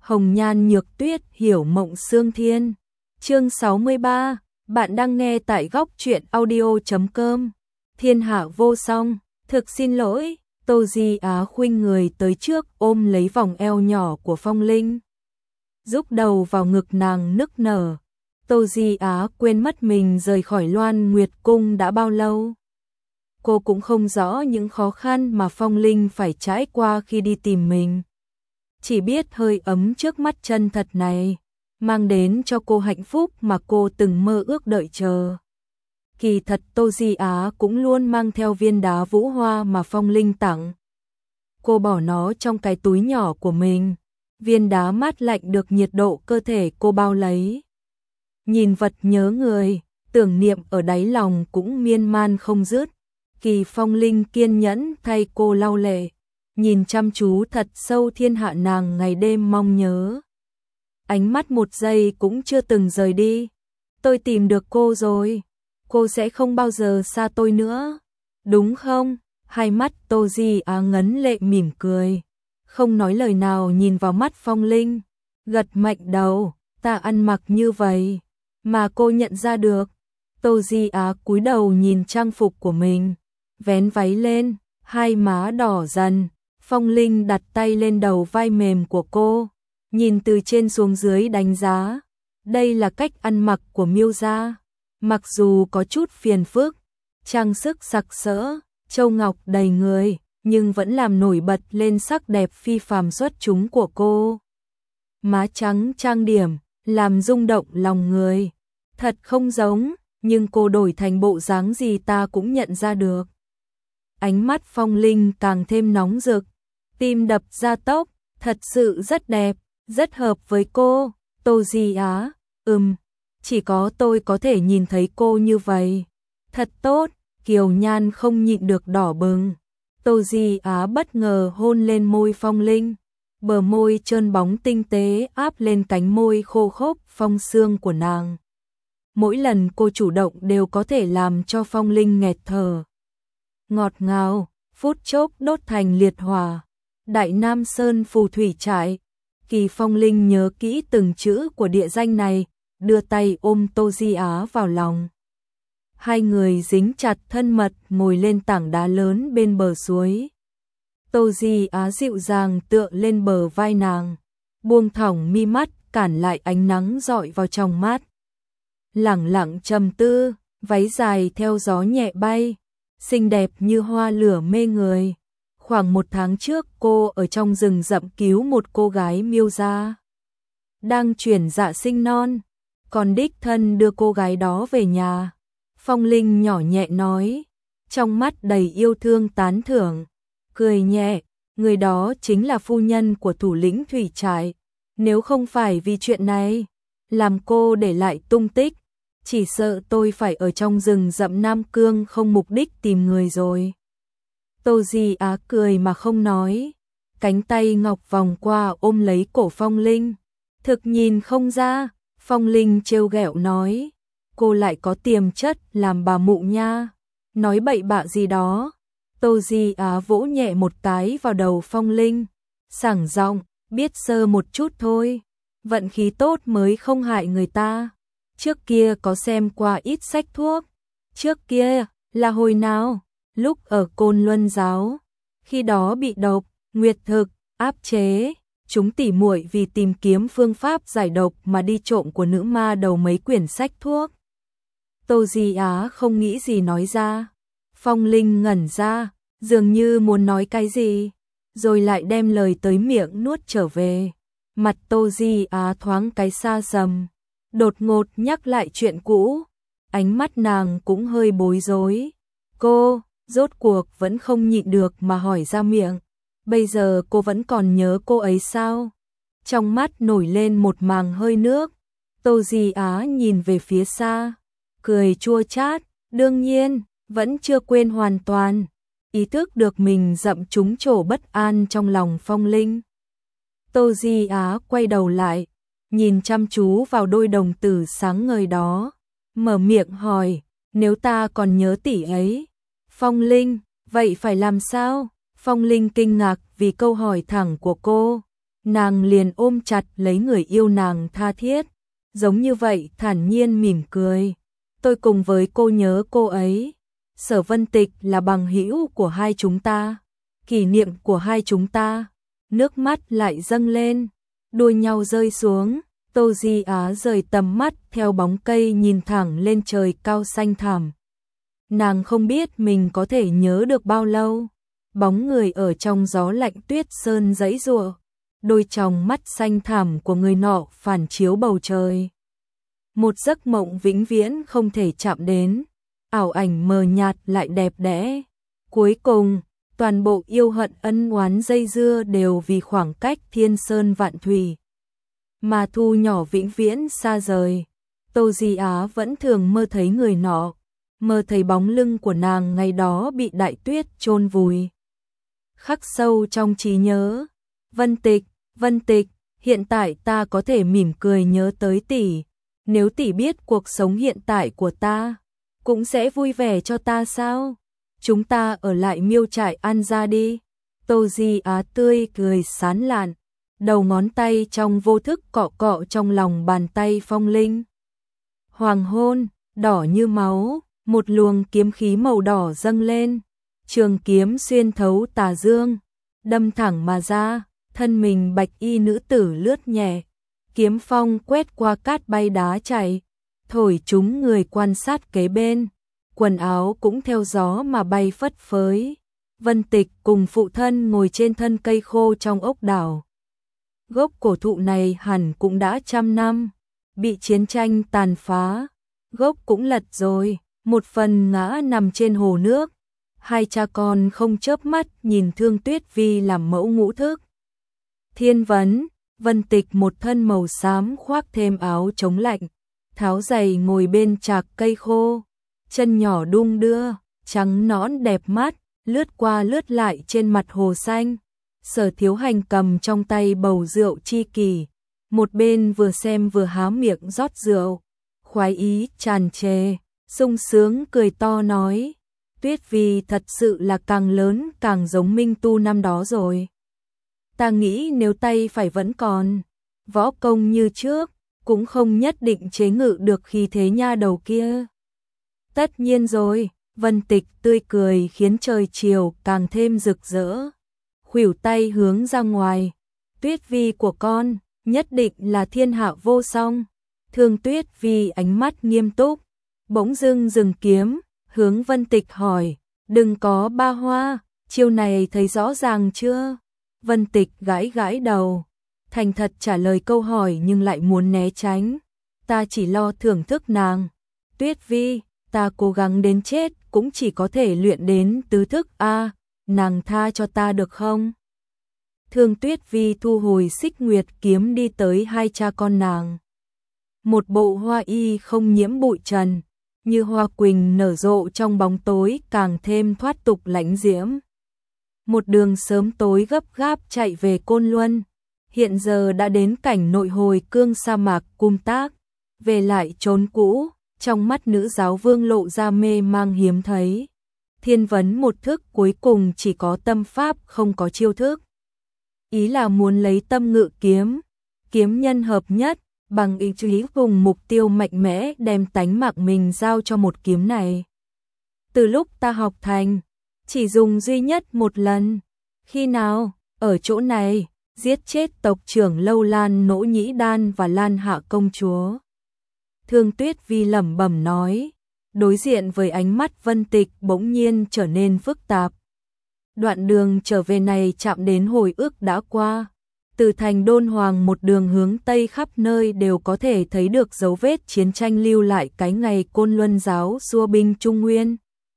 Hồng nhan nhược tuyết hiểu mộng xương thiên. Chương 63, bạn đang nghe tại góc truyện audio.com. Thiên hạ vô song, thực xin lỗi. Tô Di Á khuynh người tới trước ôm lấy vòng eo nhỏ của Phong Linh, rúc đầu vào ngực nàng nức nở. Tô Di Á quên mất mình rời khỏi Loan Nguyệt Cung đã bao lâu. Cô cũng không rõ những khó khăn mà Phong Linh phải trải qua khi đi tìm mình. Chỉ biết hơi ấm trước mắt chân thật này mang đến cho cô hạnh phúc mà cô từng mơ ước đợi chờ. Kỳ thật Tô Di Á cũng luôn mang theo viên đá vũ hoa mà Phong Linh tặng. Cô bỏ nó trong cái túi nhỏ của mình. Viên đá mát lạnh được nhiệt độ cơ thể cô bao lấy. Nhìn vật nhớ người, tưởng niệm ở đáy lòng cũng miên man không dứt. Kỳ Phong Linh kiên nhẫn thay cô lau lệ, nhìn chăm chú thật sâu thiên hạ nàng ngày đêm mong nhớ. Ánh mắt một giây cũng chưa từng rời đi. Tôi tìm được cô rồi, cô sẽ không bao giờ xa tôi nữa, đúng không? Hai mắt Tô Di Á ngấn lệ mỉm cười, không nói lời nào nhìn vào mắt Phong Linh, gật mạnh đầu. Ta ăn mặc như vậy mà cô nhận ra được. Tô Di Á cúi đầu nhìn trang phục của mình, vén váy lên, hai má đỏ dần. Phong Linh đặt tay lên đầu vai mềm của cô, nhìn từ trên xuống dưới đánh giá. Đây là cách ăn mặc của Miêu gia, mặc dù có chút phiền phức, trang sức sặc sỡ, châu ngọc đầy người, nhưng vẫn làm nổi bật lên sắc đẹp phi phàm xuất chúng của cô. Má trắng trang điểm, làm rung động lòng người. Thật không giống, nhưng cô đổi thành bộ dáng gì ta cũng nhận ra được. Ánh mắt Phong Linh càng thêm nóng rực, tim đập ra tốc, thật sự rất đẹp, rất hợp với cô. Tô Di Á, chỉ có tôi có thể nhìn thấy cô như vậy. Thật tốt, Kiều Nhan không nhịn được đỏ bừng. Tô Di Á bất ngờ hôn lên môi Phong Linh, bờ môi trơn bóng tinh tế áp lên cánh môi khô khốc phong sương của nàng. Mỗi lần cô chủ động đều có thể làm cho Phong Linh nghẹt thở. Ngọt ngào, phút chốc đốt thành liệt hỏa. Đại Nam Sơn phù thủy trại. Kỳ Phong Linh nhớ kỹ từng chữ của địa danh này, đưa tay ôm Tô Di Á vào lòng. Hai người dính chặt thân mật ngồi lên tảng đá lớn bên bờ suối. Tô Di Á dịu dàng tựa lên bờ vai nàng, buông thõng mi mắt cản lại ánh nắng rọi vào trong mắt. Lẳng lặng trầm tư, váy dài theo gió nhẹ bay, xinh đẹp như hoa lửa mê người. Khoảng 1 tháng trước cô ở trong rừng rậm cứu một cô gái Miêu gia đang chuyển dạ sinh non, còn đích thân đưa cô gái đó về nhà. Phong Linh nhỏ nhẹ nói, trong mắt đầy yêu thương tán thưởng, cười nhẹ, người đó chính là phu nhân của thủ lĩnh thủy trại. Nếu không phải vì chuyện này, làm cô để lại tung tích, chỉ sợ tôi phải ở trong rừng rậm Nam Cương không mục đích tìm người rồi. Tô Di Á cười mà không nói, cánh tay ngọc vòng qua ôm lấy cổ Phong Linh. Thực nhìn không ra, Phong Linh trêu ghẹo nói, cô lại có tiềm chất làm bà mụ nha, nói bậy bạ gì đó. Tô Di Á vỗ nhẹ một cái vào đầu Phong Linh, sảng giọng, biết sơ một chút thôi, vận khí tốt mới không hại người ta. Trước kia có xem qua ít sách thuốc. Trước kia là hồi nào? Lúc ở Côn Luân giáo, khi đó bị độc, nguyệt thực áp chế, chúng tỉ muội vì tìm kiếm phương pháp giải độc mà đi trộm của nữ ma đầu mấy quyển sách thuốc. Tô Di Á không nghĩ gì nói ra. Phong Linh ngẩn ra, dường như muốn nói cái gì, rồi lại đem lời tới miệng nuốt trở về. Mặt Tô Di Á thoáng cái xa sầm, đột ngột nhắc lại chuyện cũ, ánh mắt nàng cũng hơi bối rối. Cô, rốt cuộc vẫn không nhịn được mà hỏi ra miệng, bây giờ cô vẫn còn nhớ cô ấy sao? Trong mắt nổi lên một màng hơi nước. Tô Di Á nhìn về phía xa, cười chua chát, đương nhiên, vẫn chưa quên hoàn toàn. Ý thức được mình dậm trúng chỗ bất an trong lòng Phong Linh. Tô Di Á quay đầu lại, nhìn chăm chú vào đôi đồng tử sáng ngời đó, mở miệng hỏi, nếu ta còn nhớ tỷ ấy. Phong Linh, vậy phải làm sao? Phong Linh kinh ngạc vì câu hỏi thẳng của cô. nàng liền ôm chặt lấy người yêu nàng tha thiết, giống như vậy thản nhiên mỉm cười. Tôi cùng với cô nhớ cô ấy. Sở Vân Tịch là bằng hữu của hai chúng ta, kỷ niệm của hai chúng ta. Nước mắt lại dâng lên, đua nhau rơi xuống. Tô Di Á rời tầm mắt theo bóng cây nhìn thẳng lên trời cao xanh thẳm. Nàng không biết mình có thể nhớ được bao lâu. Bóng người ở trong gió lạnh tuyết sơn giãy giụa, đôi tròng mắt xanh thẳm của người nọ phản chiếu bầu trời. Một giấc mộng vĩnh viễn không thể chạm đến, ảo ảnh mờ nhạt lại đẹp đẽ. Cuối cùng, toàn bộ yêu hận ân oán dây dưa đều vì khoảng cách thiên sơn vạn thủy mà thu nhỏ vĩnh viễn xa rời. Tô Di Á vẫn thường mơ thấy người nọ, mơ thấy bóng lưng của nàng ngày đó bị đại tuyết chôn vùi. Khắc sâu trong trí nhớ. Vân Tịch, hiện tại ta có thể mỉm cười nhớ tới tỷ. Nếu tỷ biết cuộc sống hiện tại của ta, cũng sẽ vui vẻ cho ta sao? Chúng ta ở lại Miêu Trại An Gia đi. Tô Di Á tươi cười sán lạn, đầu ngón tay trong vô thức cọ cọ trong lòng bàn tay Phong Linh. Hoàng hôn, đỏ như máu, một luồng kiếm khí màu đỏ dâng lên, trường kiếm xuyên thấu tà dương, đâm thẳng mà ra, thân mình bạch y nữ tử lướt nhẹ, kiếm phong quét qua cát bay đá chạy, thổi chúng người quan sát kế bên, quần áo cũng theo gió mà bay phất phới. Vân Tịch cùng phụ thân ngồi trên thân cây khô trong ốc đảo. Gốc cổ thụ này hẳn cũng đã 100 năm, bị chiến tranh tàn phá, gốc cũng lật rồi, một phần ngã nằm trên hồ nước. Hai cha con không chớp mắt nhìn Thương Tuyết Vi làm mẫu ngũ thức. Thiên Vấn, Vân Tịch một thân màu xám khoác thêm áo chống lạnh, tháo giày ngồi bên trạc cây khô, chân nhỏ đung đưa, trắng nõn đẹp mắt, lướt qua lướt lại trên mặt hồ xanh. Sở Thiếu Hành cầm trong tay bầu rượu chi kỷ, một bên vừa xem vừa há miệng rót rượu, khoái ý tràn trề, sung sướng cười to nói: Tuyết Vi thật sự là càng lớn càng giống Minh Tu năm đó rồi. Ta nghĩ nếu tay phải vẫn còn võ công như trước, cũng không nhất định chế ngự được khí thế nha đầu kia. Tất nhiên rồi, Vân Tịch tươi cười khiến trời chiều càng thêm rực rỡ. Khuỷu tay hướng ra ngoài, Tuyết Vi của con nhất định là thiên hạ vô song. Thương Tuyết Vi ánh mắt nghiêm túc, bỗng dưng dừng kiếm, hướng Vân Tịch hỏi: đừng có ba hoa, chiêu này thấy rõ ràng chưa? Vân Tịch gãi gãi đầu, thành thật trả lời câu hỏi nhưng lại muốn né tránh. Ta chỉ lo thưởng thức nàng. Tuyết Vi, ta cố gắng đến chết cũng chỉ có thể luyện đến tứ thức a, nàng tha cho ta được không? Thương Tuyết Vi thu hồi Xích Nguyệt kiếm đi tới hai cha con nàng. Một bộ hoa y không nhiễm bụi trần, như hoa quỳnh nở rộ trong bóng tối càng thêm thoát tục lãnh diễm. Một đường sớm tối gấp gáp chạy về Côn Luân, hiện giờ đã đến cảnh nội hồi cương sa mạc Cung Tác, về lại chốn cũ, trong mắt nữ giáo vương lộ ra mê mang hiếm thấy. Thiên Vấn một thức cuối cùng chỉ có tâm pháp không có chiêu thức. Ý là muốn lấy tâm ngự kiếm, kiếm nhân hợp nhất, bằng ý chí cùng mục tiêu mạnh mẽ đem tánh mạng mình giao cho một kiếm này. Từ lúc ta học thành, chỉ dùng duy nhất một lần. Khi nào? Ở chỗ này, giết chết tộc trưởng Lâu Lan Nỗ Nhĩ Đan và Lan Hạ công chúa. Thương Tuyết Vi lẩm bẩm nói, đối diện với ánh mắt Vân Tịch bỗng nhiên trở nên phức tạp. Đoạn đường trở về này chạm đến hồi ức đã qua. Từ thành Đôn Hoàng một đường hướng Tây khắp nơi đều có thể thấy được dấu vết chiến tranh lưu lại cái ngày Côn Luân giáo xua binh Trung Nguyên.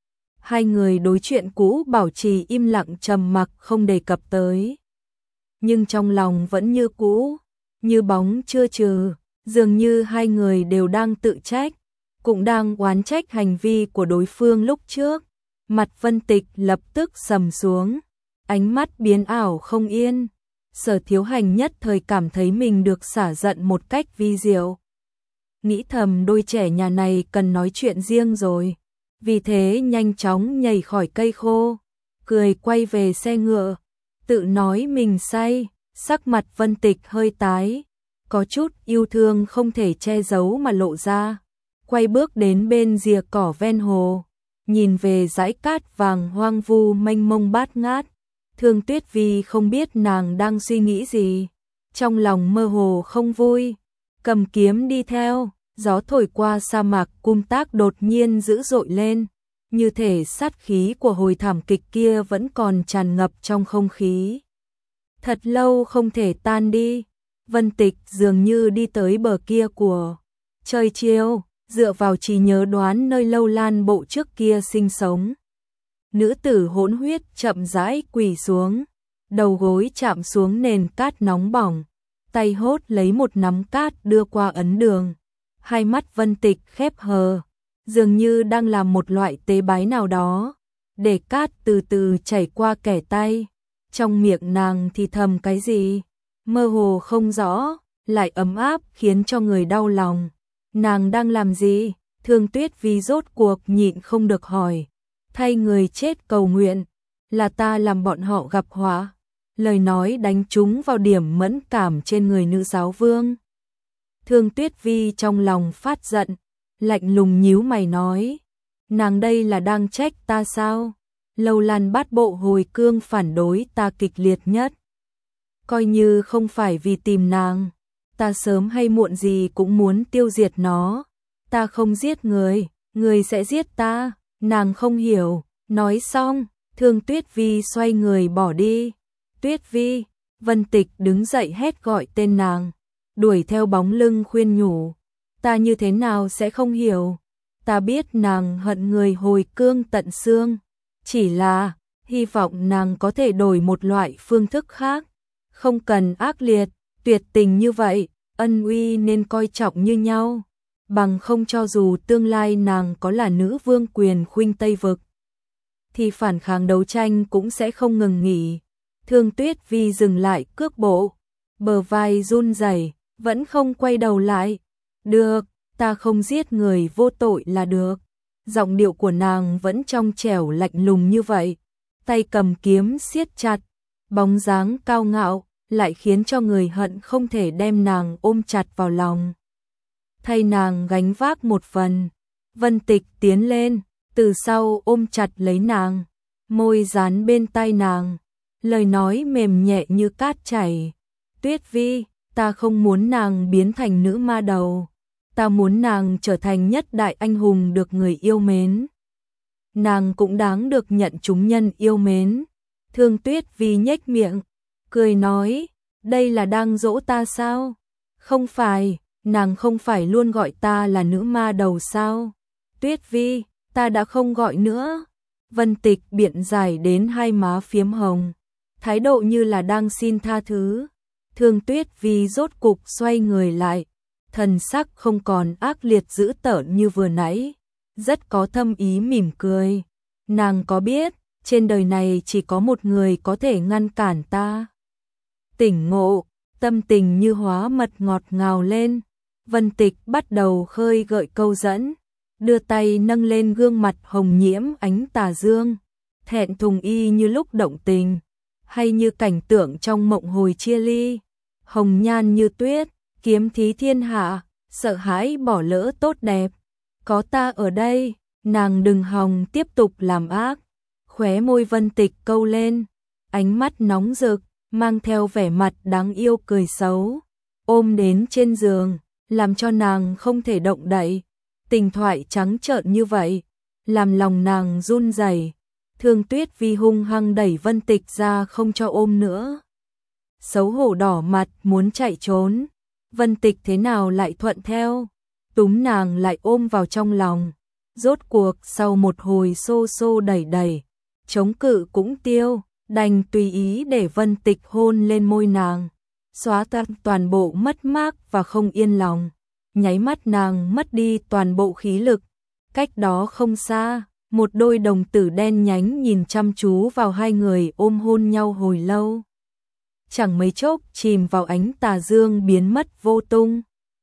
Hai người đối chuyện cũ bảo trì im lặng trầm mặc không đề cập tới. Nhưng trong lòng vẫn như cũ, như bóng chưa trừ, dường như hai người đều đang tự trách, cũng đang oán trách hành vi của đối phương lúc trước. Mặt Vân Tịch lập tức sầm xuống, ánh mắt biến ảo không yên. Sở Thiếu Hành nhất thời cảm thấy mình được xả giận một cách vi diệu. Nghĩ thầm đôi trẻ nhà này cần nói chuyện riêng rồi. Vì thế nhanh chóng nhảy khỏi cây khô, cười quay về xe ngựa, tự nói mình say, Sắc mặt Vân Tịch hơi tái, có chút yêu thương không thể che giấu mà lộ ra. Quay bước đến bên rìa cỏ ven hồ, nhìn về dải cát vàng hoang vu mênh mông bát ngát. Thương Tuyết Vi không biết nàng đang suy nghĩ gì, trong lòng mơ hồ không vui, cầm kiếm đi theo. Gió thổi qua sa mạc Cung Tác đột nhiên dữ dội lên, như thể sát khí của hồi thảm kịch kia vẫn còn tràn ngập trong không khí. Thật lâu không thể tan đi, Vân Tịch dường như đi tới bờ kia của trời chiều, dựa vào trí nhớ đoán nơi Lâu Lan Bộ trước kia sinh sống. Nữ tử hỗn huyết chậm rãi quỳ xuống, đầu gối chạm xuống nền cát nóng bỏng, tay hốt lấy một nắm cát đưa qua ấn đường. Hai mắt Vân Tịch khép hờ, dường như đang làm một loại tế bái nào đó, để cát từ từ chảy qua kẻ tay. Trong miệng nàng thì thầm cái gì, mơ hồ không rõ, lại ấm áp khiến cho người đau lòng. Nàng đang làm gì? Thương Tuyết Vi rốt cuộc nhịn không được hỏi. Thay người chết cầu nguyện, là ta làm bọn họ gặp họa. Lời nói đánh trúng vào điểm mẫn cảm trên người nữ giáo vương. Thương Tuyết Vi trong lòng phát giận, lạnh lùng nhíu mày nói, nàng đây là đang trách ta sao? Lâu Lan Bát Bộ hồi cương phản đối ta kịch liệt nhất. Coi như không phải vì tìm nàng, ta sớm hay muộn gì cũng muốn tiêu diệt nó. Ta không giết người, người sẽ giết ta. Nàng không hiểu. Nói xong, Thương Tuyết Vi xoay người bỏ đi. Tuyết Vi, Vân Tịch đứng dậy hét gọi tên nàng, đuổi theo bóng lưng khuyên nhủ. Ta như thế nào sẽ không hiểu? Ta biết nàng hận người hồi cương tận xương, chỉ là hy vọng nàng có thể đổi một loại phương thức khác, không cần ác liệt, tuyệt tình như vậy, ân uy nên coi trọng như nhau, bằng không cho dù tương lai nàng có là nữ vương quyền khuynh Tây vực, thì phản kháng đấu tranh cũng sẽ không ngừng nghỉ. Thương Tuyết Vi dừng lại cước bộ, bờ vai run rẩy, vẫn không quay đầu lại. Được, ta không giết người vô tội là được. Giọng điệu của nàng vẫn trong trẻo lạnh lùng như vậy, tay cầm kiếm siết chặt, bóng dáng cao ngạo, lại khiến cho người hận không thể đem nàng ôm chặt vào lòng. Thay nàng gánh vác một phần, Vân Tịch tiến lên, từ sau ôm chặt lấy nàng, môi dán bên tai nàng, lời nói mềm nhẹ như cát chảy. Tuyết Vi, ta không muốn nàng biến thành nữ ma đầu. Ta muốn nàng trở thành nhất đại anh hùng được người yêu mến. Nàng cũng đáng được nhận chúng nhân yêu mến. Thương Tuyết Vi nhếch miệng, cười nói, đây là đang dỗ ta sao? Không phải, nàng không phải luôn gọi ta là nữ ma đầu sao? Tuyết Vi, ta đã không gọi nữa. Vân Tịch biện giải đến hai má phiếm hồng, thái độ như là đang xin tha thứ. Thương Tuyết Vi rốt cục xoay người lại, thần sắc không còn ác liệt dữ tợn như vừa nãy, rất có thâm ý mỉm cười. Nàng có biết, trên đời này chỉ có một người có thể ngăn cản ta. Tỉnh ngộ, tâm tình như hóa mật ngọt ngào lên. Vân Tịch bắt đầu khơi gợi câu dẫn, đưa tay nâng lên gương mặt hồng nhiễm ánh tà dương, thẹn thùng y như lúc động tình, hay như cảnh tượng trong mộng hồi chia ly. Hồng nhan như tuyết, kiếm thí thiên hạ, sợ hãi bỏ lỡ tốt đẹp. Có ta ở đây, nàng đừng hòng tiếp tục làm ác. Khóe môi Vân Tịch câu lên, ánh mắt nóng rực, mang theo vẻ mặt đáng yêu cười xấu, ôm đến trên giường, làm cho nàng không thể động đậy. Tình thoại trắng trợn như vậy, làm lòng nàng run rẩy. Thương Tuyết Vi hung hăng đẩy Vân Tịch ra không cho ôm nữa. Xấu hổ đỏ mặt muốn chạy trốn, Vân Tịch thế nào lại thuận theo, túm nàng lại ôm vào trong lòng. Rốt cuộc sau một hồi xô xô đẩy đẩy, chống cự cũng tiêu, đành tùy ý để Vân Tịch hôn lên môi nàng, xóa tan toàn bộ mất mát và không yên lòng. Nháy mắt nàng mất đi toàn bộ khí lực. Cách đó không xa, một đôi đồng tử đen nhánh nhìn chăm chú vào hai người ôm hôn nhau hồi lâu. Chẳng mấy chốc chìm vào ánh tà dương biến mất vô tung.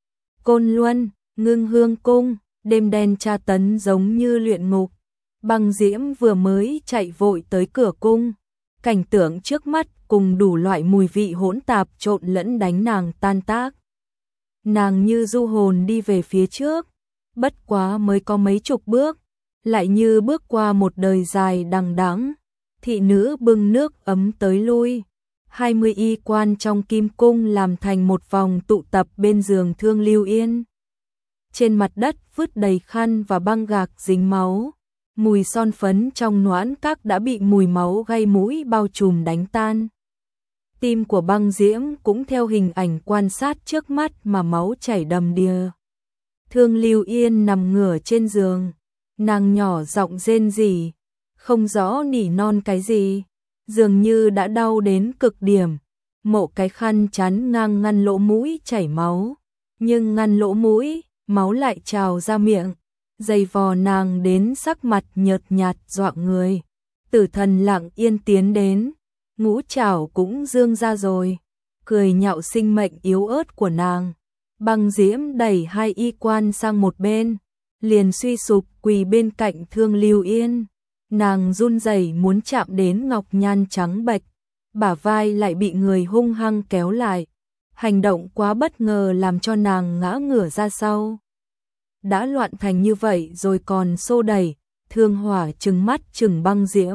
Côn Luân, Ngưng Hương Cung, đêm đen tra tấn giống như luyện ngục. Băng Diễm vừa mới chạy vội tới cửa cung, cảnh tượng trước mắt cùng đủ loại mùi vị hỗn tạp trộn lẫn đánh nàng tan tác. Nàng như du hồn đi về phía trước, bất quá mới có mấy chục bước, lại như bước qua một đời dài đằng đẵng. Thị nữ bưng nước ấm tới lui, 20 y quan trong kim cung làm thành một vòng tụ tập bên giường Thương Lưu Yên. Trên mặt đất vứt đầy khăn và băng gạc dính máu, mùi son phấn trong noãn các đã bị mùi máu gây mũi bao trùm đánh tan. Tim của Băng Diễm cũng theo hình ảnh quan sát trước mắt mà máu chảy đầm đìa. Thương Lưu Yên nằm ngửa trên giường, nàng nhỏ giọng rên rỉ, không rõ nỉ non cái gì, dường như đã đau đến cực điểm. Mộ cái khăn chắn ngang ngăn lỗ mũi chảy máu, nhưng ngăn lỗ mũi, máu lại trào ra miệng, dày vò nàng đến sắc mặt nhợt nhạt dọa người. Tử Thần lặng yên tiến đến, ngũ trảo cũng dương ra rồi, cười nhạo sinh mệnh yếu ớt của nàng. Băng Diễm đẩy 2 y quan sang một bên, liền suy sụp quỳ bên cạnh Thương Lưu Yên. Nàng run rẩy muốn chạm đến ngọc nhan trắng bệch, bả vai lại bị người hung hăng kéo lại. Hành động quá bất ngờ làm cho nàng ngã ngửa ra sau. Đã loạn thành như vậy rồi còn xô đẩy, Thương Hỏa trừng mắt trừng Băng Diễm.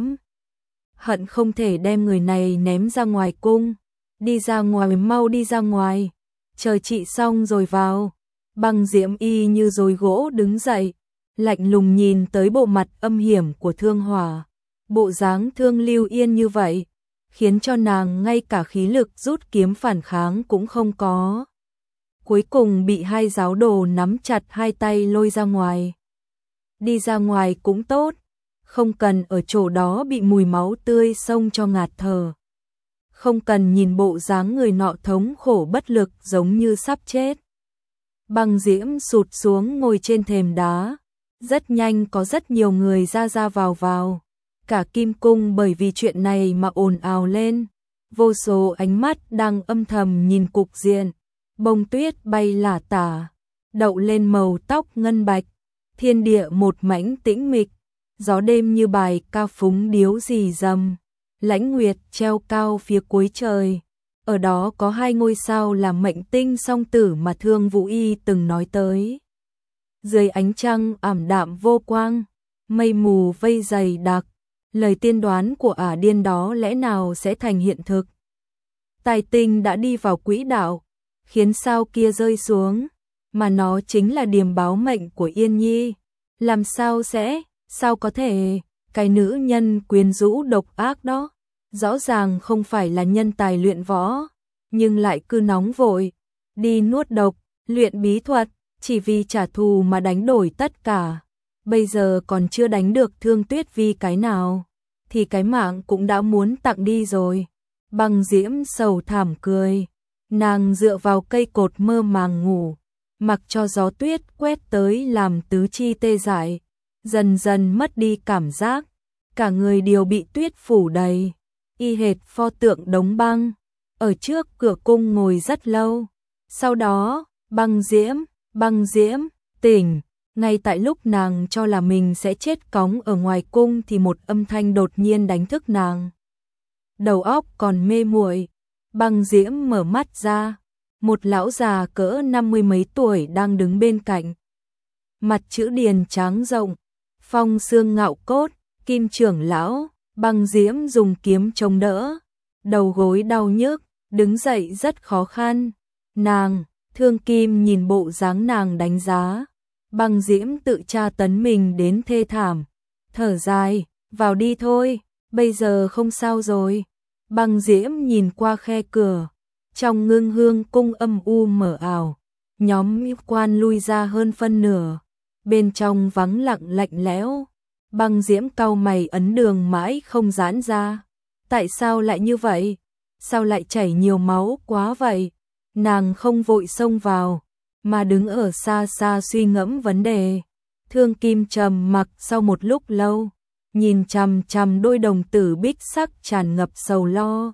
Hận không thể đem người này ném ra ngoài cung. Đi ra ngoài, mau đi ra ngoài. Chờ chị xong rồi vào. Băng Diễm y như dối gỗ đứng dậy, lạnh lùng nhìn tới bộ mặt âm hiểm của Thương Hỏa. Bộ dáng Thương Lưu Yên như vậy, khiến cho nàng ngay cả khí lực rút kiếm phản kháng cũng không có. Cuối cùng bị 2 giáo đồ nắm chặt 2 tay lôi ra ngoài. Đi ra ngoài cũng tốt, không cần ở chỗ đó bị mùi máu tươi xông cho ngạt thở. Không cần nhìn bộ dáng người nọ thống khổ bất lực giống như sắp chết. Băng Diễm sụt xuống ngồi trên thềm đá. Rất nhanh có rất nhiều người ra vào. Cả kim cung bởi vì chuyện này mà ồn ào lên. Vô số ánh mắt đang âm thầm nhìn cục diện. Bông tuyết bay lả tả, đậu lên màu tóc ngân bạch. Thiên địa một mảnh tĩnh mịch, gió đêm như bài ca phúng điếu rì rầm. Lãnh nguyệt treo cao phía cuối trời. Ở đó có 2 ngôi sao là mệnh tinh song tử mà Thương Vũ Y từng nói tới. Dưới ánh trăng ảm đạm vô quang, mây mù vây dày đặc, lời tiên đoán của ả điên đó lẽ nào sẽ thành hiện thực. Tài tinh đã đi vào quỹ đạo, khiến sao kia rơi xuống, mà nó chính là điềm báo mệnh của Yên Nhi. Làm sao sẽ, sao có thể, cái nữ nhân quyến rũ độc ác đó, rõ ràng không phải là nhân tài luyện võ, nhưng lại cứ nóng vội, đi nuốt độc, luyện bí thuật, chỉ vì trả thù mà đánh đổi tất cả. Bây giờ còn chưa đánh được Thương Tuyết Vi cái nào, thì cái mạng cũng đã muốn tặng đi rồi. Băng Diễm sầu thảm cười, nàng dựa vào cây cột mơ màng ngủ, mặc cho gió tuyết quét tới làm tứ chi tê dại, dần dần mất đi cảm giác, cả người đều bị tuyết phủ đầy, y hệt pho tượng đống băng. Ở trước cửa cung ngồi rất lâu, sau đó, Băng Diễm, tỉnh. Ngay tại lúc nàng cho là mình sẽ chết cóng ở ngoài cung thì một âm thanh đột nhiên đánh thức nàng. Đầu óc còn mê muội, Băng Diễm mở mắt ra, một lão già cỡ 50 mấy tuổi đang đứng bên cạnh. Mặt chữ điền tráng rộng, phong xương ngạo cốt, Kim trưởng lão. Băng Diễm dùng kiếm chống đỡ, đầu gối đau nhức, đứng dậy rất khó khăn. Thương Kim nhìn bộ dáng nàng đánh giá. Băng Diễm tự tra tấn mình đến thê thảm, thở dài, vào đi thôi, bây giờ không sao rồi. Băng Diễm nhìn qua khe cửa, trong Ngưng Hương cung âm u mờ ảo, nhóm y quan lui ra hơn phân nửa, bên trong vắng lặng lạnh lẽo. Băng Diễm cau mày ấn đường mãi không giãn ra. Tại sao lại như vậy? Sao lại chảy nhiều máu quá vậy? Nàng không vội xông vào, mà đứng ở xa xa suy ngẫm vấn đề. Thương Kim trầm mặc sau một lúc lâu, nhìn chằm chằm đôi đồng tử bích sắc tràn ngập sầu lo.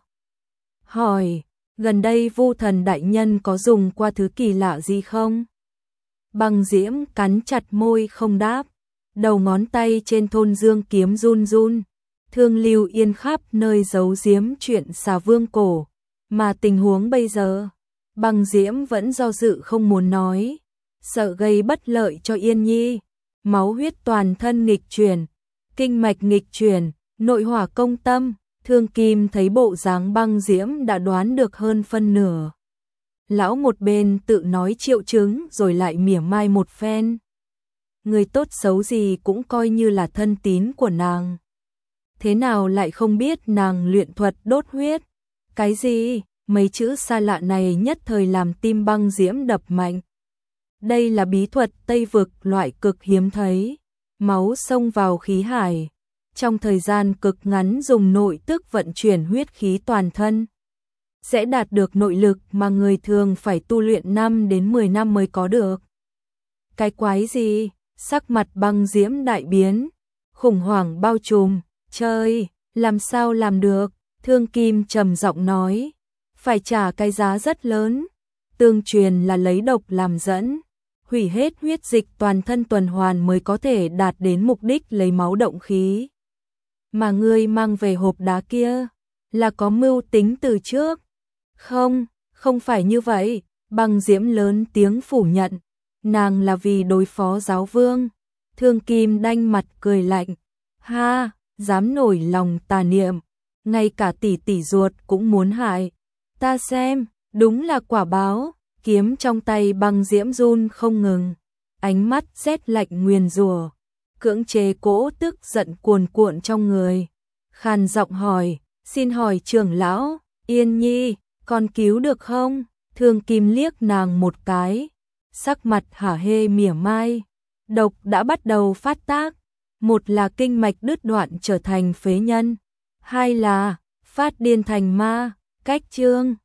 Hỏi, gần đây Vu Thần đại nhân có dùng qua thứ kỳ lạ gì không? Băng Diễm cắn chặt môi không đáp, đầu ngón tay trên thôn dương kiếm run run, Thương Lưu Yên khắp nơi giấu giếm chuyện xà vương cổ, mà tình huống bây giờ, Băng Diễm vẫn do dự không muốn nói, sợ gây bất lợi cho Yên Nhi. Máu huyết toàn thân nghịch chuyển, kinh mạch nghịch chuyển, nội hỏa công tâm, Thương Kim thấy bộ dáng Băng Diễm đã đoán được hơn phân nửa. Lão một bên tự nói triệu chứng rồi lại mỉa mai một phen. Người tốt xấu gì cũng coi như là thân tín của nàng. Thế nào lại không biết nàng luyện thuật đốt huyết? Cái gì? Mấy chữ xa lạ này nhất thời làm tim Băng Diễm đập mạnh. Đây là bí thuật Tây Vực loại cực hiếm thấy. Máu xông vào khí hải. Trong thời gian cực ngắn dùng nội tức vận chuyển huyết khí toàn thân. Sẽ đạt được nội lực mà người thường phải tu luyện 5 đến 10 năm mới có được. Cái quái gì? Sắc mặt Băng Diễm đại biến. Khủng hoảng bao trùm. Trời, làm sao làm được? Thương Kim trầm giọng nói. Phải trả cái giá rất lớn. Tương truyền là lấy độc làm dẫn. Hủy hết huyết dịch toàn thân tuần hoàn mới có thể đạt đến mục đích lấy máu động khí. Mà ngươi mang về hộp đá kia là có mưu tính từ trước. Không, không phải như vậy. Băng Diễm lớn tiếng phủ nhận. Nàng là vì đối phó giáo vương. Thương Kim đanh mặt cười lạnh. Ha, dám nổi lòng tà niệm. Ngay cả tỷ tỷ ruột cũng muốn hại. Ta xem, đúng là quả báo. Kiếm trong tay Băng Diễm run không ngừng. Ánh mắt rét lạnh nguyền rủa, cưỡng chế cỗ tức giận cuồn cuộn trong người. Khàn giọng hỏi, xin hỏi trưởng lão, Yên Nhi, con cứu được không? Thương Kim liếc nàng một cái, sắc mặt hả hê mỉa mai. Độc đã bắt đầu phát tác, một là kinh mạch đứt đoạn trở thành phế nhân, hai là phát điên thành ma, cách chương